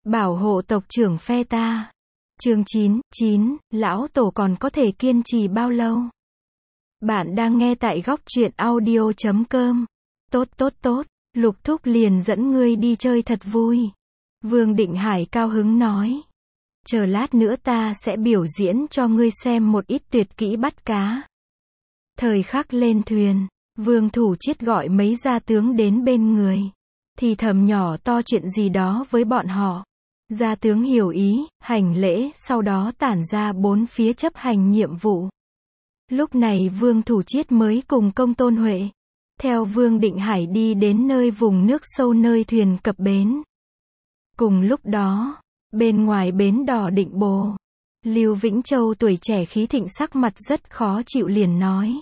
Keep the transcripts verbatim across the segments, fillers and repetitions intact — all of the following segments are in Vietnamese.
bảo hộ tộc trưởng phe ta. Chương chín, chín, lão tổ còn có thể kiên trì bao lâu? Bạn đang nghe tại góc truyện audio chấm com. Tốt tốt tốt, Lục Thúc liền dẫn ngươi đi chơi thật vui. Vương Định Hải cao hứng nói. Chờ lát nữa ta sẽ biểu diễn cho ngươi xem một ít tuyệt kỹ bắt cá. Thời khắc lên thuyền, Vương Thủ Chiết gọi mấy gia tướng đến bên người. Thì thầm nhỏ to chuyện gì đó với bọn họ. Gia tướng hiểu ý, hành lễ, sau đó tản ra bốn phía chấp hành nhiệm vụ. Lúc này Vương Thủ Chiết mới cùng Công Tôn Huệ, theo Vương Định Hải đi đến nơi vùng nước sâu nơi thuyền cập bến. Cùng lúc đó, bên ngoài bến đỏ Định Bồ, Lưu Vĩnh Châu tuổi trẻ khí thịnh sắc mặt rất khó chịu liền nói.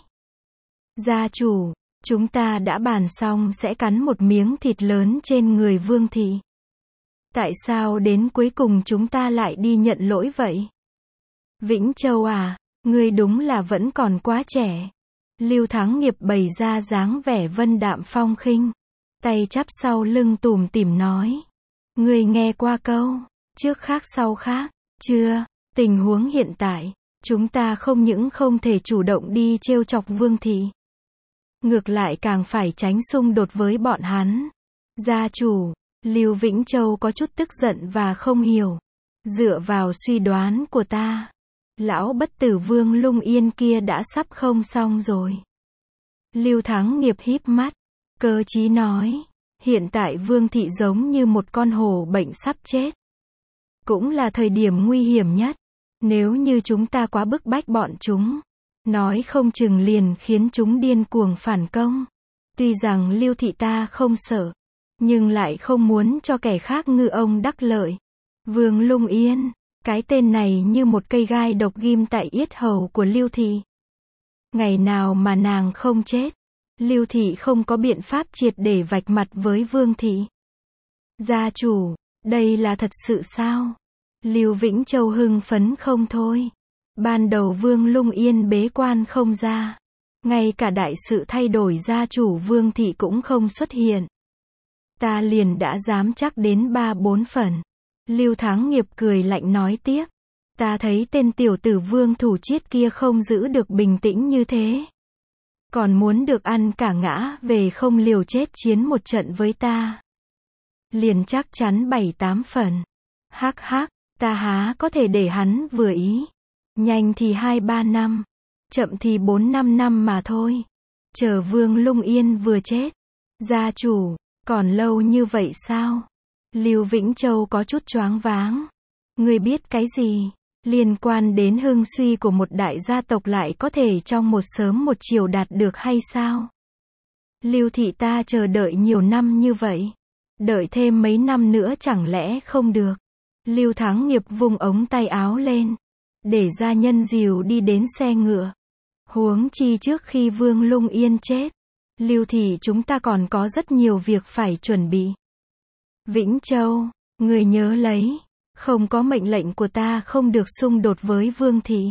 Gia chủ, chúng ta đã bàn xong sẽ cắn một miếng thịt lớn trên người Vương thị. Tại sao đến cuối cùng chúng ta lại đi nhận lỗi vậy? Vĩnh Châu à, ngươi đúng là vẫn còn quá trẻ. Lưu Thắng Nghiệp bày ra dáng vẻ vân đạm phong khinh, tay chắp sau lưng tủm tỉm nói. Ngươi nghe qua câu, trước khác sau khác, chưa? Tình huống hiện tại, chúng ta không những không thể chủ động đi trêu chọc Vương thị. Ngược lại càng phải tránh xung đột với bọn hắn. Gia chủ, Lưu Vĩnh Châu có chút tức giận và không hiểu. Dựa vào suy đoán của ta, lão bất tử Vương Lung Yên kia đã sắp không xong rồi. Lưu Thắng Nghiệp híp mắt, cơ trí nói, hiện tại Vương thị giống như một con hổ bệnh sắp chết. Cũng là thời điểm nguy hiểm nhất. Nếu như chúng ta quá bức bách bọn chúng, nói không chừng liền khiến chúng điên cuồng phản công. Tuy rằng Lưu thị ta không sợ, nhưng lại không muốn cho kẻ khác ngư ông đắc lợi. Vương Lung Yên, cái tên này như một cây gai độc ghim tại yết hầu của Lưu thị. Ngày nào mà nàng không chết, Lưu thị không có biện pháp triệt để vạch mặt với Vương thị. Gia chủ, đây là thật sự sao? Lưu Vĩnh Châu hưng phấn không thôi. Ban đầu Vương Lung Yên bế quan không ra. Ngay cả đại sự thay đổi gia chủ Vương thị cũng không xuất hiện. Ta liền đã dám chắc đến ba bốn phần. Lưu Thắng Nghiệp cười lạnh nói tiếp. Ta thấy tên tiểu tử Vương Thủ Chiết kia không giữ được bình tĩnh như thế. Còn muốn được ăn cả ngã về không liều chết chiến một trận với ta. Liền chắc chắn bảy tám phần. Hắc hắc, ta há có thể để hắn vừa ý. Nhanh thì hai ba năm, chậm thì bốn năm năm mà thôi. Chờ Vương Lung Yên vừa chết. Gia chủ, còn lâu như vậy sao? Lưu Vĩnh Châu có chút choáng váng. Ngươi biết cái gì? Liên quan đến hưng suy của một đại gia tộc lại có thể trong một sớm một chiều đạt được hay sao? Lưu thị ta chờ đợi nhiều năm như vậy. Đợi thêm mấy năm nữa chẳng lẽ không được? Lưu Thắng Nghiệp vung ống tay áo lên, để gia nhân dìu đi đến xe ngựa. Huống chi trước khi Vương Lung Yên chết, Lưu thị chúng ta còn có rất nhiều việc phải chuẩn bị. Vĩnh Châu, người nhớ lấy, không có mệnh lệnh của ta không được xung đột với Vương thị.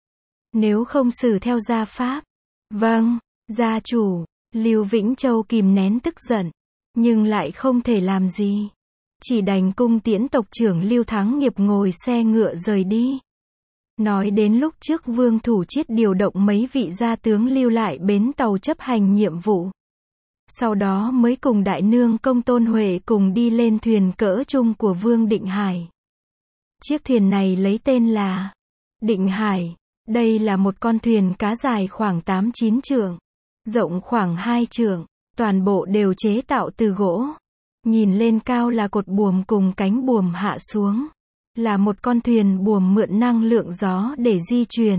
Nếu không xử theo gia pháp. Vâng, gia chủ. Lưu Vĩnh Châu kìm nén tức giận, nhưng lại không thể làm gì. Chỉ đành cung tiễn tộc trưởng Lưu Thắng Nghiệp ngồi xe ngựa rời đi. Nói đến lúc trước Vương Thủ Chiết điều động mấy vị gia tướng lưu lại bến tàu chấp hành nhiệm vụ. Sau đó mới cùng đại nương Công Tôn Huệ cùng đi lên thuyền cỡ chung của Vương Định Hải. Chiếc thuyền này lấy tên là Định Hải. Đây là một con thuyền cá dài khoảng tám chín trượng, rộng khoảng hai trượng, toàn bộ đều chế tạo từ gỗ. Nhìn lên cao là cột buồm cùng cánh buồm hạ xuống. Là một con thuyền buồm mượn năng lượng gió để di chuyển.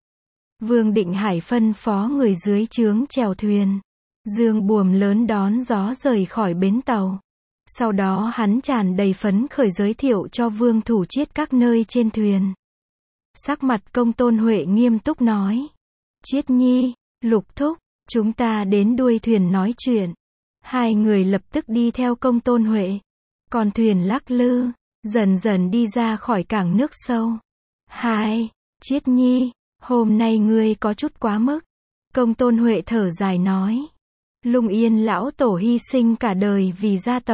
Vương Định Hải phân phó người dưới trướng chèo thuyền. Dương buồm lớn đón gió rời khỏi bến tàu. Sau đó hắn tràn đầy phấn khởi giới thiệu cho Vương Thủ Chiết các nơi trên thuyền. Sắc mặt Công Tôn Huệ nghiêm túc nói. Chiết nhi, Lục thúc, chúng ta đến đuôi thuyền nói chuyện. Hai người lập tức đi theo Công Tôn Huệ. Con thuyền lắc lư, dần dần đi ra khỏi cảng nước sâu. Hai, Chiết nhi, hôm nay ngươi có chút quá mức. Công Tôn Huệ thở dài nói. Lung Yên lão tổ hy sinh cả đời vì gia tộc.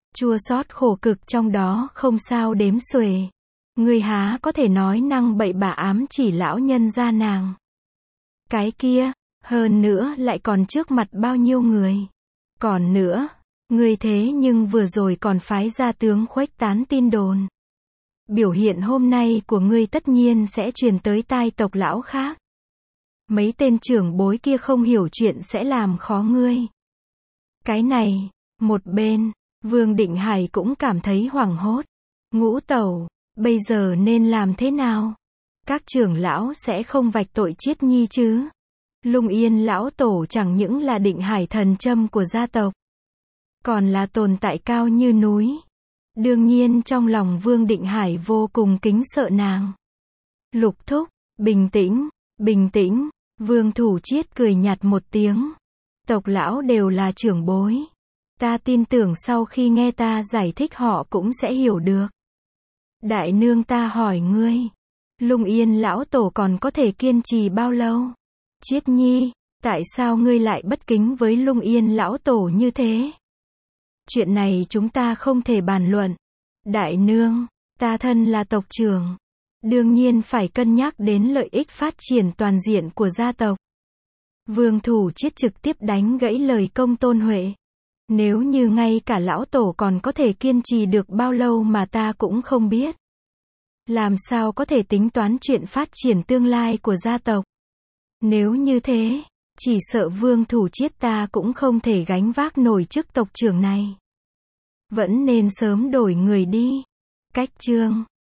Chua xót khổ cực trong đó không sao đếm xuể. Ngươi há có thể nói năng bậy bạ ám chỉ lão nhân gia nàng. Cái kia, hơn nữa lại còn trước mặt bao nhiêu người. Còn nữa, ngươi thế nhưng vừa rồi còn phái ra tướng khuếch tán tin đồn. Biểu hiện hôm nay của ngươi tất nhiên sẽ truyền tới tai tộc lão khác. Mấy tên trưởng bối kia không hiểu chuyện sẽ làm khó ngươi. Cái này, một bên, Vương Định Hải cũng cảm thấy hoảng hốt. Ngũ tẩu, bây giờ nên làm thế nào? Các trưởng lão sẽ không vạch tội Chiết Nhi chứ? Lung Yên lão tổ chẳng những là Định Hải thần châm của gia tộc, còn là tồn tại cao như núi. Đương nhiên trong lòng Vương Định Hải vô cùng kính sợ nàng. Lục thúc, bình tĩnh, bình tĩnh. Vương Thủ Chiết cười nhạt một tiếng. Tộc lão đều là trưởng bối. Ta tin tưởng sau khi nghe ta giải thích họ cũng sẽ hiểu được. Đại nương, ta hỏi ngươi, Lung Yên lão tổ còn có thể kiên trì bao lâu? Chiết Nhi, tại sao ngươi lại bất kính với Lung Yên lão tổ như thế? Chuyện này chúng ta không thể bàn luận. Đại nương, ta thân là tộc trưởng, đương nhiên phải cân nhắc đến lợi ích phát triển toàn diện của gia tộc. Vương Thủ Chiết trực tiếp đánh gãy lời Công Tôn Huệ. Nếu như ngay cả lão tổ còn có thể kiên trì được bao lâu mà ta cũng không biết, làm sao có thể tính toán chuyện phát triển tương lai của gia tộc? Nếu như thế, chỉ sợ Vương Thủ Chiết ta cũng không thể gánh vác nổi chức tộc trưởng này. Vẫn nên sớm đổi người đi. Cách chương